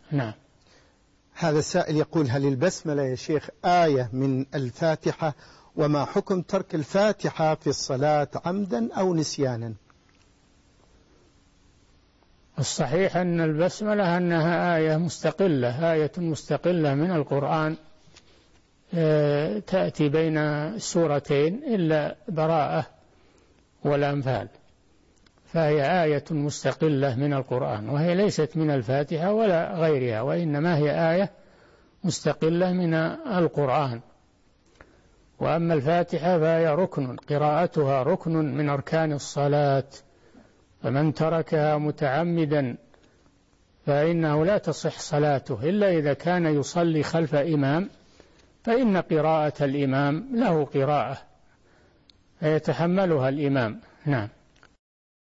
نعم. هذا السائل يقول: هل البسملة يا شيخ آية من الفاتحة؟ وما حكم ترك الفاتحة في الصلاة عمدا أو نسيانا؟ الصحيح أن البسملة أنها آية مستقلة من القرآن، تأتي بين السورتين إلا براءة والأنفال، فهي آية مستقلة من القرآن، وهي ليست من الفاتحة ولا غيرها، وإنما هي آية مستقلة من القرآن. وأما الفاتحة فهي ركن، قراءتها ركن من أركان الصلاة، فمن تركها متعمدا فإنه لا تصح صلاته إلا إذا كان يصلي خلف إمام، فإن قراءة الإمام له قراءة فيتحملها الإمام. نعم.